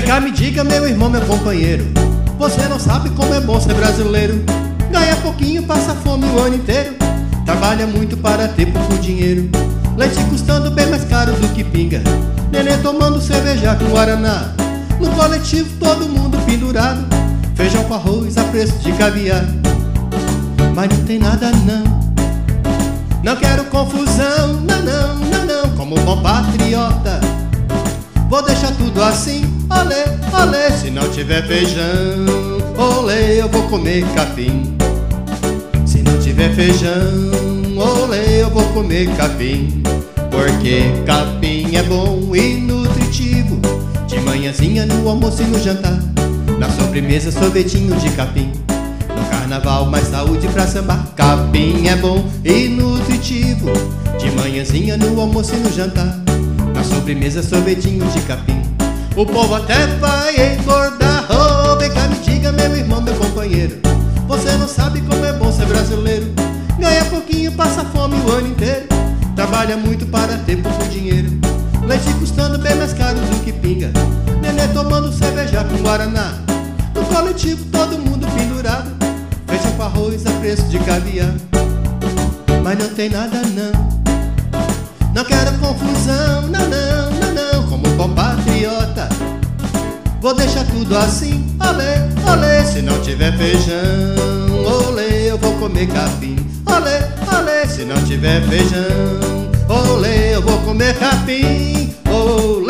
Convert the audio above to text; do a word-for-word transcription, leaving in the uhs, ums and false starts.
Vem cá, me diga, meu irmão, meu companheiro, você não sabe como é bom ser brasileiro. Ganha pouquinho, passa fome o ano inteiro, trabalha muito para ter pouco dinheiro. Leite custando bem mais caro do que pinga, neném tomando cerveja com guaraná. No coletivo todo mundo pendurado, feijão com arroz a preço de caviar. Mas não tem nada não, não quero confusão, não, não, não, não. Como bom patriota, vou deixar tudo assim, olê, olê. Se não tiver feijão, olê, eu vou comer capim. Se não tiver feijão, olê, eu vou comer capim. Porque capim é bom e nutritivo, de manhãzinha, no almoço e no jantar. Na sobremesa, sorvetinho de capim. No carnaval, mais saúde pra sambar. Capim é bom e nutritivo, de manhãzinha, no almoço e no jantar. Na sobremesa, sorvetinho de capim. O povo até vai engordar. Oh, vem cá, me diga, meu irmão, meu companheiro, você não sabe como é bom ser brasileiro. Ganha pouquinho, passa fome o ano inteiro, trabalha muito para ter pouco dinheiro. Leite custando bem mais caro do que pinga, neném tomando cerveja com guaraná. No coletivo todo mundo pendurado, feijão com arroz a preço de caviar. Mas não tem nada não, não quero confusão, não, não, não, não. Como bom patriota, vou deixar tudo assim, olê, olê. Se não tiver feijão, olê, eu vou comer capim. Olê, olê. Se não tiver feijão, olê, eu vou comer capim. Olê.